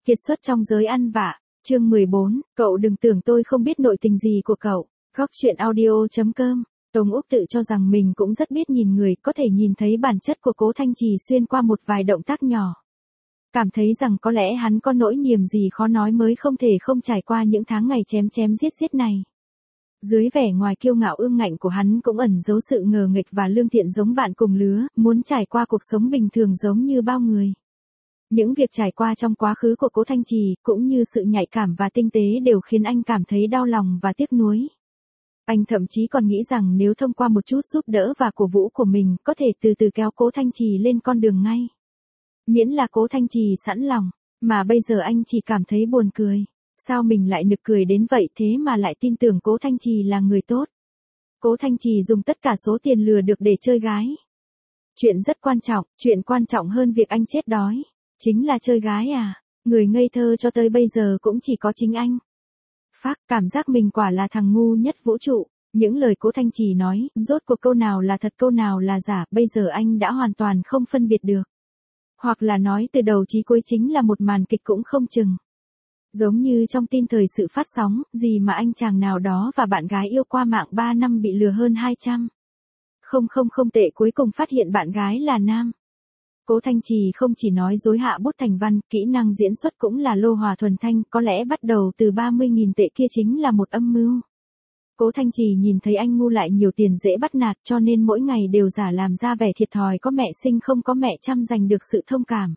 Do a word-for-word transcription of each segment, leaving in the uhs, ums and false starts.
Kiệt xuất trong giới ăn vạ, chương mười bốn, cậu đừng tưởng tôi không biết nội tình gì của cậu. Góc chuyện audio.com, Tống Úc tự cho rằng mình cũng rất biết nhìn người, có thể nhìn thấy bản chất của Cố Thanh Trì xuyên qua một vài động tác nhỏ. Cảm thấy rằng có lẽ hắn có nỗi niềm gì khó nói mới không thể không trải qua những tháng ngày chém chém giết giết này. Dưới vẻ ngoài kiêu ngạo ương ngạnh của hắn cũng ẩn giấu sự ngờ nghệch và lương thiện giống bạn cùng lứa, muốn trải qua cuộc sống bình thường giống như bao người. Những việc trải qua trong quá khứ của Cố Thanh Trì, cũng như sự nhạy cảm và tinh tế đều khiến anh cảm thấy đau lòng và tiếc nuối. Anh thậm chí còn nghĩ rằng nếu thông qua một chút giúp đỡ và cổ vũ của mình, có thể từ từ kéo Cố Thanh Trì lên con đường ngay. Miễn là Cố Thanh Trì sẵn lòng, mà bây giờ anh chỉ cảm thấy buồn cười. Sao mình lại nực cười đến vậy thế mà lại tin tưởng Cố Thanh Trì là người tốt. Cố Thanh Trì dùng tất cả số tiền lừa được để chơi gái. Chuyện rất quan trọng, chuyện quan trọng hơn việc anh chết đói. Chính là chơi gái à, người ngây thơ cho tới bây giờ cũng chỉ có chính anh. Phác, cảm giác mình quả là thằng ngu nhất vũ trụ. Những lời Cố Thanh Trì nói, rốt cuộc câu nào là thật câu nào là giả, bây giờ anh đã hoàn toàn không phân biệt được. Hoặc là nói từ đầu chí cuối chính là một màn kịch cũng không chừng. Giống như trong tin thời sự phát sóng, gì mà anh chàng nào đó và bạn gái yêu qua mạng ba năm bị lừa hơn hai trăm. Không không không tệ cuối cùng phát hiện bạn gái là nam. Cố Thanh Trì không chỉ nói dối hạ bút thành văn, kỹ năng diễn xuất cũng là lô hỏa thuần thanh, có lẽ bắt đầu từ ba mươi nghìn tệ kia chính là một âm mưu. Cố Thanh Trì nhìn thấy anh ngu lại nhiều tiền dễ bắt nạt cho nên mỗi ngày đều giả làm ra vẻ thiệt thòi có mẹ sinh không có mẹ chăm giành được sự thông cảm.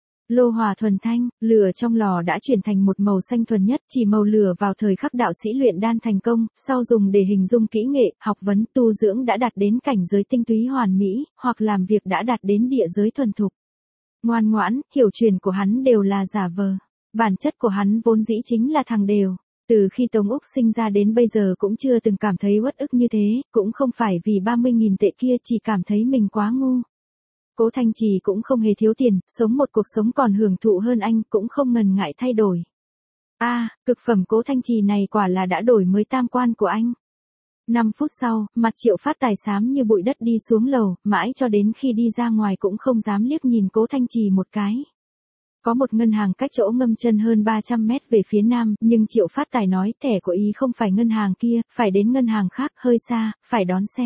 Lô hỏa thuần thanh, lửa trong lò đã chuyển thành một màu xanh thuần nhất, chỉ màu lửa vào thời khắc đạo sĩ luyện đan thành công, sau dùng để hình dung kỹ nghệ, học vấn, tu dưỡng đã đạt đến cảnh giới tinh túy hoàn mỹ, hoặc làm việc đã đạt đến địa giới thuần thục. Ngoan ngoãn, hiểu truyền của hắn đều là giả vờ. Bản chất của hắn vốn dĩ chính là thằng đều. Từ khi Tống Úc sinh ra đến bây giờ cũng chưa từng cảm thấy uất ức như thế, cũng không phải vì ba mươi nghìn tệ kia chỉ cảm thấy mình quá ngu. Cố Thanh Trì cũng không hề thiếu tiền, sống một cuộc sống còn hưởng thụ hơn anh, cũng không ngần ngại thay đổi. A, à, cực phẩm Cố Thanh Trì này quả là đã đổi mới tam quan của anh. Năm phút sau, mặt Triệu Phát Tài xám như bụi đất đi xuống lầu, mãi cho đến khi đi ra ngoài cũng không dám liếc nhìn Cố Thanh Trì một cái. Có một ngân hàng cách chỗ ngâm chân hơn ba trăm mét về phía nam, nhưng Triệu Phát Tài nói thẻ của ý không phải ngân hàng kia, phải đến ngân hàng khác, hơi xa, phải đón xe.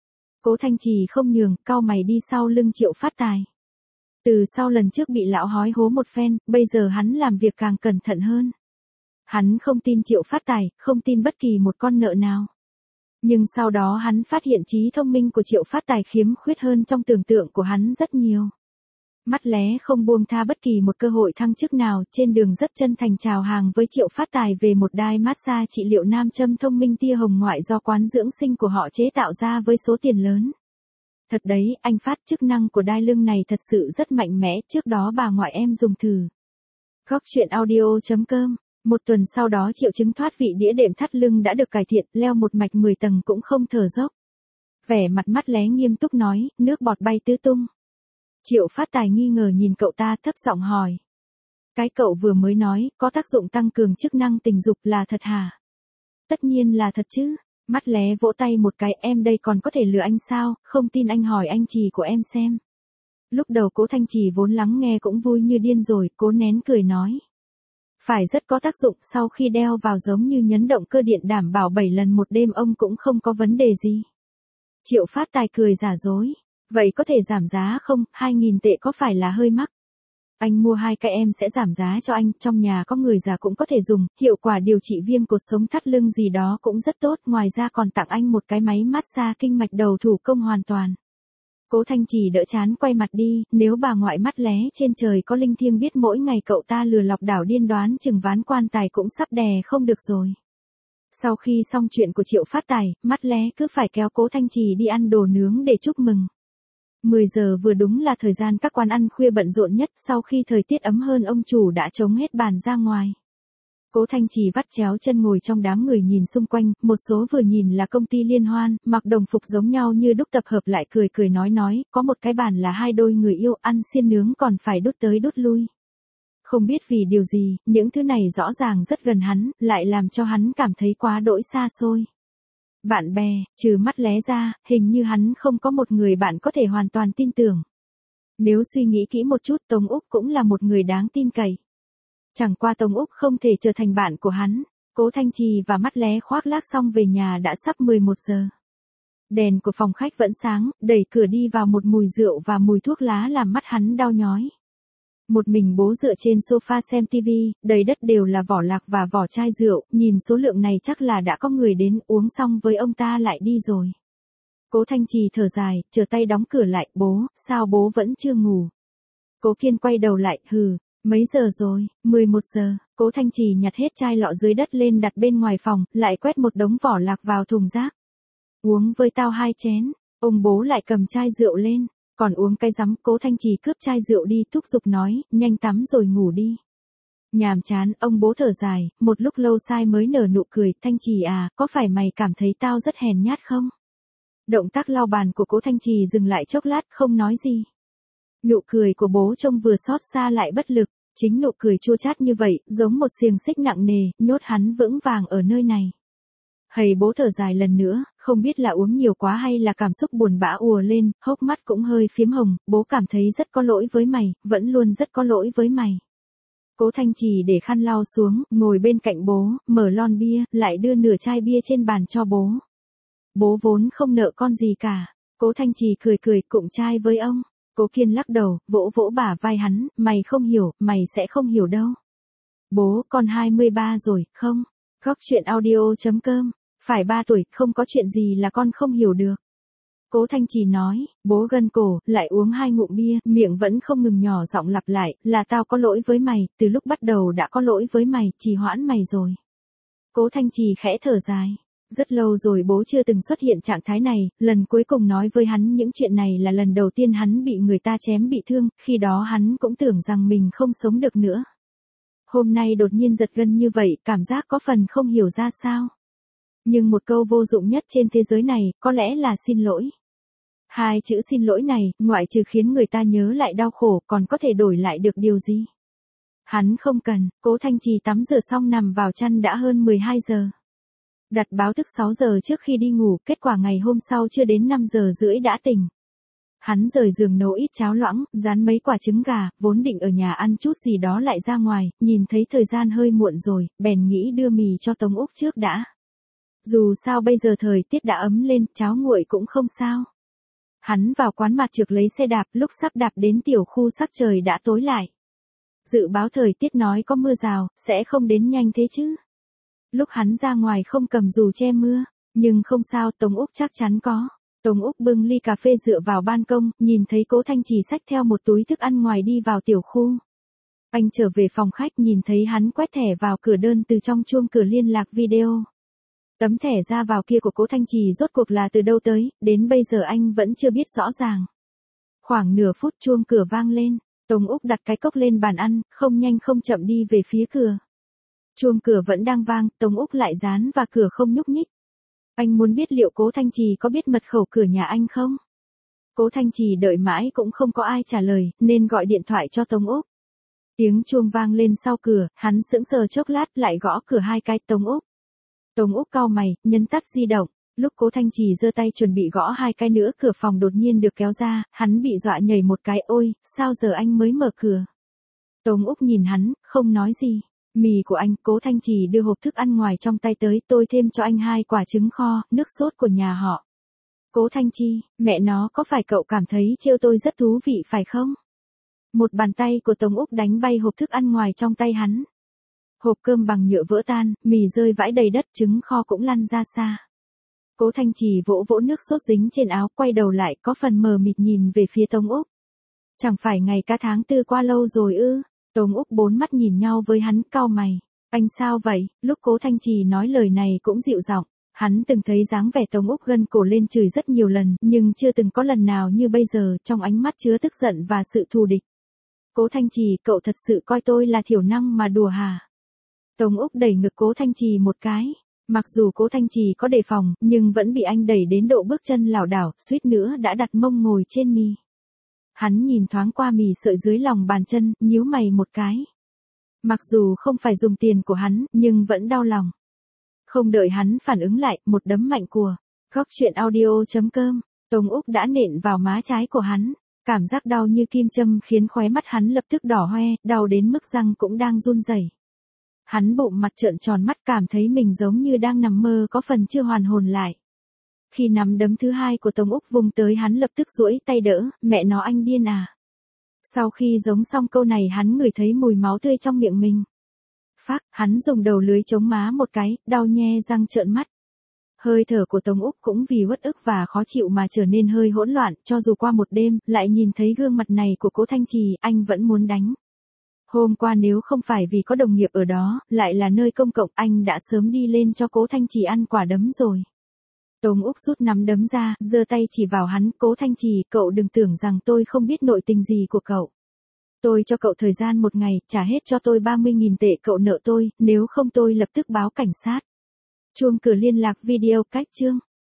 Cố Thanh Trì không nhường, cau mày đi sau lưng Triệu Phát Tài. Từ sau lần trước bị lão hói hố một phen, bây giờ hắn làm việc càng cẩn thận hơn. Hắn không tin Triệu Phát Tài, không tin bất kỳ một con nợ nào. Nhưng sau đó hắn phát hiện trí thông minh của Triệu Phát Tài khiếm khuyết hơn trong tưởng tượng của hắn rất nhiều. Mắt lé không buông tha bất kỳ một cơ hội thăng chức nào, trên đường rất chân thành chào hàng với Triệu Phát Tài về một đai massage trị liệu nam châm thông minh tia hồng ngoại do quán dưỡng sinh của họ chế tạo ra với số tiền lớn. Thật đấy, anh Phát, chức năng của đai lưng này thật sự rất mạnh mẽ, trước đó bà ngoại em dùng thử. Góc chuyện audio.com, một tuần sau đó triệu chứng thoát vị đĩa đệm thắt lưng đã được cải thiện, leo một mạch mười tầng cũng không thở dốc. Vẻ mặt mắt lé nghiêm túc nói, nước bọt bay tứ tung. Triệu Phát Tài nghi ngờ nhìn cậu ta thấp giọng hỏi. Cái cậu vừa mới nói, có tác dụng tăng cường chức năng tình dục là thật hả? Tất nhiên là thật chứ. Mắt lé vỗ tay một cái, em đây còn có thể lừa anh sao, không tin anh hỏi anh Trì của em xem. Lúc đầu Cố Thanh Trì vốn lắng nghe cũng vui như điên rồi, cố nén cười nói. Phải rất có tác dụng, sau khi đeo vào giống như nhấn động cơ điện đảm bảo bảy lần một đêm ông cũng không có vấn đề gì. Triệu Phát Tài cười giả dối. Vậy có thể giảm giá không, hai nghìn tệ có phải là hơi mắc? Anh mua hai cái em sẽ giảm giá cho anh, trong nhà có người già cũng có thể dùng, hiệu quả điều trị viêm cột sống thắt lưng gì đó cũng rất tốt, ngoài ra còn tặng anh một cái máy massage kinh mạch đầu thủ công hoàn toàn. Cố Thanh Trì đỡ chán quay mặt đi, nếu bà ngoại mắt lé trên trời có linh thiêng biết mỗi ngày cậu ta lừa lọc đảo điên đoán chừng ván quan tài cũng sắp đè không được rồi. Sau khi xong chuyện của Triệu Phát Tài, mắt lé cứ phải kéo Cố Thanh Trì đi ăn đồ nướng để chúc mừng. mười giờ vừa đúng là thời gian các quán ăn khuya bận rộn nhất, sau khi thời tiết ấm hơn ông chủ đã chống hết bàn ra ngoài. Cố Thanh Trì vắt chéo chân ngồi trong đám người nhìn xung quanh, một số vừa nhìn là công ty liên hoan, mặc đồng phục giống nhau như đúc tập hợp lại cười cười nói nói, có một cái bàn là hai đôi người yêu ăn xiên nướng còn phải đút tới đút lui. Không biết vì điều gì, những thứ này rõ ràng rất gần hắn, lại làm cho hắn cảm thấy quá đỗi xa xôi. Bạn bè, trừ mắt lé ra, hình như hắn không có một người bạn có thể hoàn toàn tin tưởng. Nếu suy nghĩ kỹ một chút, Tống Úc cũng là một người đáng tin cậy. Chẳng qua Tống Úc không thể trở thành bạn của hắn. Cố Thanh Trì và mắt lé khoác lác xong về nhà đã sắp mười một giờ. Đèn của phòng khách vẫn sáng, đẩy cửa đi vào một mùi rượu và mùi thuốc lá làm mắt hắn đau nhói. Một mình bố dựa trên sofa xem tivi, đầy đất đều là vỏ lạc và vỏ chai rượu, nhìn số lượng này chắc là đã có người đến uống xong với ông ta lại đi rồi. Cố Thanh Trì thở dài, trở tay đóng cửa lại, bố, sao bố vẫn chưa ngủ? Cố Kiên quay đầu lại, hừ, mấy giờ rồi, mười một giờ, Cố Thanh Trì nhặt hết chai lọ dưới đất lên đặt bên ngoài phòng, lại quét một đống vỏ lạc vào thùng rác. Uống với tao hai chén, ông bố lại cầm chai rượu lên, còn uống cái rắm. Cố Thanh Trì cướp chai rượu đi, thúc giục nói, nhanh tắm rồi ngủ đi. Nhàm chán, ông bố thở dài, một lúc lâu sai mới nở nụ cười, Thanh Trì à, có phải mày cảm thấy tao rất hèn nhát không? Động tác lau bàn của Cố Thanh Trì dừng lại chốc lát, không nói gì. Nụ cười của bố trông vừa xót xa lại bất lực, chính nụ cười chua chát như vậy, giống một xiềng xích nặng nề, nhốt hắn vững vàng ở nơi này. Hầy bố thở dài lần nữa, không biết là uống nhiều quá hay là cảm xúc buồn bã ùa lên, hốc mắt cũng hơi phiếm hồng, bố cảm thấy rất có lỗi với mày, vẫn luôn rất có lỗi với mày. Cố Thanh Trì để khăn lau xuống, ngồi bên cạnh bố, mở lon bia, lại đưa nửa chai bia trên bàn cho bố. Bố vốn không nợ con gì cả. Cố Thanh Trì cười cười, cụng chai với ông. Cố Kiên lắc đầu, vỗ vỗ bả vai hắn, mày không hiểu, mày sẽ không hiểu đâu. Bố, con hai mươi ba rồi, không? Góc truyện audio chấm com, phải ba tuổi, không có chuyện gì là con không hiểu được. Cố Thanh Trì nói, bố gân cổ, lại uống hai ngụm bia, miệng vẫn không ngừng nhỏ giọng lặp lại, là tao có lỗi với mày, từ lúc bắt đầu đã có lỗi với mày, trì hoãn mày rồi. Cố Thanh Trì khẽ thở dài. Rất lâu rồi bố chưa từng xuất hiện trạng thái này, lần cuối cùng nói với hắn những chuyện này là lần đầu tiên hắn bị người ta chém bị thương, khi đó hắn cũng tưởng rằng mình không sống được nữa. Hôm nay đột nhiên giật gân như vậy, cảm giác có phần không hiểu ra sao. Nhưng một câu vô dụng nhất trên thế giới này, có lẽ là xin lỗi. Hai chữ xin lỗi này, ngoại trừ khiến người ta nhớ lại đau khổ, còn có thể đổi lại được điều gì? Hắn không cần. Cố Thanh Trì tắm rửa xong nằm vào chăn đã hơn mười hai giờ. Đặt báo thức sáu giờ trước khi đi ngủ, kết quả ngày hôm sau chưa đến năm giờ rưỡi đã tỉnh. Hắn rời giường nấu ít cháo loãng, rán mấy quả trứng gà, vốn định ở nhà ăn chút gì đó lại ra ngoài, nhìn thấy thời gian hơi muộn rồi, bèn nghĩ đưa mì cho Tống Úc trước đã. Dù sao bây giờ thời tiết đã ấm lên, cháo nguội cũng không sao. Hắn vào quán mặt trược lấy xe đạp, lúc sắp đạp đến tiểu khu sắc trời đã tối lại. Dự báo thời tiết nói có mưa rào, sẽ không đến nhanh thế chứ. Lúc hắn ra ngoài không cầm dù che mưa, nhưng không sao, Tống Úc chắc chắn có. Tống Úc bưng ly cà phê dựa vào ban công, nhìn thấy Cố Thanh Trì xách theo một túi thức ăn ngoài đi vào tiểu khu. Anh trở về phòng khách nhìn thấy hắn quét thẻ vào cửa đơn từ trong chuông cửa liên lạc video. Tấm thẻ ra vào kia của Cố Thanh Trì rốt cuộc là từ đâu tới, đến bây giờ anh vẫn chưa biết rõ ràng. Khoảng nửa phút chuông cửa vang lên, Tống Úc đặt cái cốc lên bàn ăn, không nhanh không chậm đi về phía cửa. Chuông cửa vẫn đang vang, Tống Úc lại dán vào cửa không nhúc nhích. Anh muốn biết liệu Cố Thanh Trì có biết mật khẩu cửa nhà anh không? Cố Thanh Trì đợi mãi cũng không có ai trả lời, nên gọi điện thoại cho Tống Úc. Tiếng chuông vang lên sau cửa, hắn sững sờ chốc lát lại gõ cửa hai cái. Tống Úc. Tống Úc cau mày, nhấn tắt di động. Lúc Cố Thanh Trì giơ tay chuẩn bị gõ hai cái nữa, cửa phòng đột nhiên được kéo ra, hắn bị dọa nhảy một cái. Ôi, sao giờ anh mới mở cửa? Tống Úc nhìn hắn, không nói gì. Mì của anh. Cố Thanh Trì đưa hộp thức ăn ngoài trong tay tới, tôi thêm cho anh hai quả trứng kho, nước sốt của nhà họ. Cố Thanh Trì, mẹ nó, có phải cậu cảm thấy trêu tôi rất thú vị phải không? Một bàn tay của Tống Úc đánh bay hộp thức ăn ngoài trong tay hắn. Hộp cơm bằng nhựa vỡ tan, mì rơi vãi đầy đất, trứng kho cũng lăn ra xa. Cố Thanh Trì vỗ vỗ nước sốt dính trên áo, quay đầu lại, có phần mờ mịt nhìn về phía Tống Úc. Chẳng phải ngày cá tháng tư qua lâu rồi ư? Tống Úc bốn mắt nhìn nhau với hắn, cau mày. Anh sao vậy? Lúc Cố Thanh Trì nói lời này cũng dịu giọng. Hắn từng thấy dáng vẻ Tống Úc gân cổ lên chửi rất nhiều lần, nhưng chưa từng có lần nào như bây giờ, trong ánh mắt chứa tức giận và sự thù địch. Cố Thanh Trì, cậu thật sự coi tôi là thiểu năng mà đùa hả? Tống Úc đẩy ngực Cố Thanh Trì một cái. Mặc dù Cố Thanh Trì có đề phòng, nhưng vẫn bị anh đẩy đến độ bước chân lảo đảo, suýt nữa đã đặt mông ngồi trên mì. Hắn nhìn thoáng qua mì sợi dưới lòng bàn chân, nhíu mày một cái. Mặc dù không phải dùng tiền của hắn, nhưng vẫn đau lòng. Không đợi hắn phản ứng lại, một đấm mạnh của. Góc truyện audio chấm com, Tống Úc đã nện vào má trái của hắn. Cảm giác đau như kim châm khiến khóe mắt hắn lập tức đỏ hoe, đau đến mức răng cũng đang run rẩy. Hắn bụng mặt trợn tròn mắt cảm thấy mình giống như đang nằm mơ có phần chưa hoàn hồn lại. Khi nắm đấm thứ hai của Tống Úc vùng tới hắn lập tức duỗi tay đỡ, mẹ nó anh điên à. Sau khi giống xong câu này hắn ngửi thấy mùi máu tươi trong miệng mình. Phác, hắn dùng đầu lưới chống má một cái, đau nhe răng trợn mắt. Hơi thở của Tống Úc cũng vì uất ức và khó chịu mà trở nên hơi hỗn loạn, cho dù qua một đêm, lại nhìn thấy gương mặt này của Cố Thanh Trì, anh vẫn muốn đánh. Hôm qua nếu không phải vì có đồng nghiệp ở đó, lại là nơi công cộng, anh đã sớm đi lên cho Cố Thanh Trì ăn quả đấm rồi. Tống Úc rút nắm đấm ra, giơ tay chỉ vào hắn, Cố Thanh Trì, cậu đừng tưởng rằng tôi không biết nội tình gì của cậu. Tôi cho cậu thời gian một ngày, trả hết cho tôi ba mươi nghìn tệ cậu nợ tôi, nếu không tôi lập tức báo cảnh sát. Chuông cửa liên lạc video cách chương.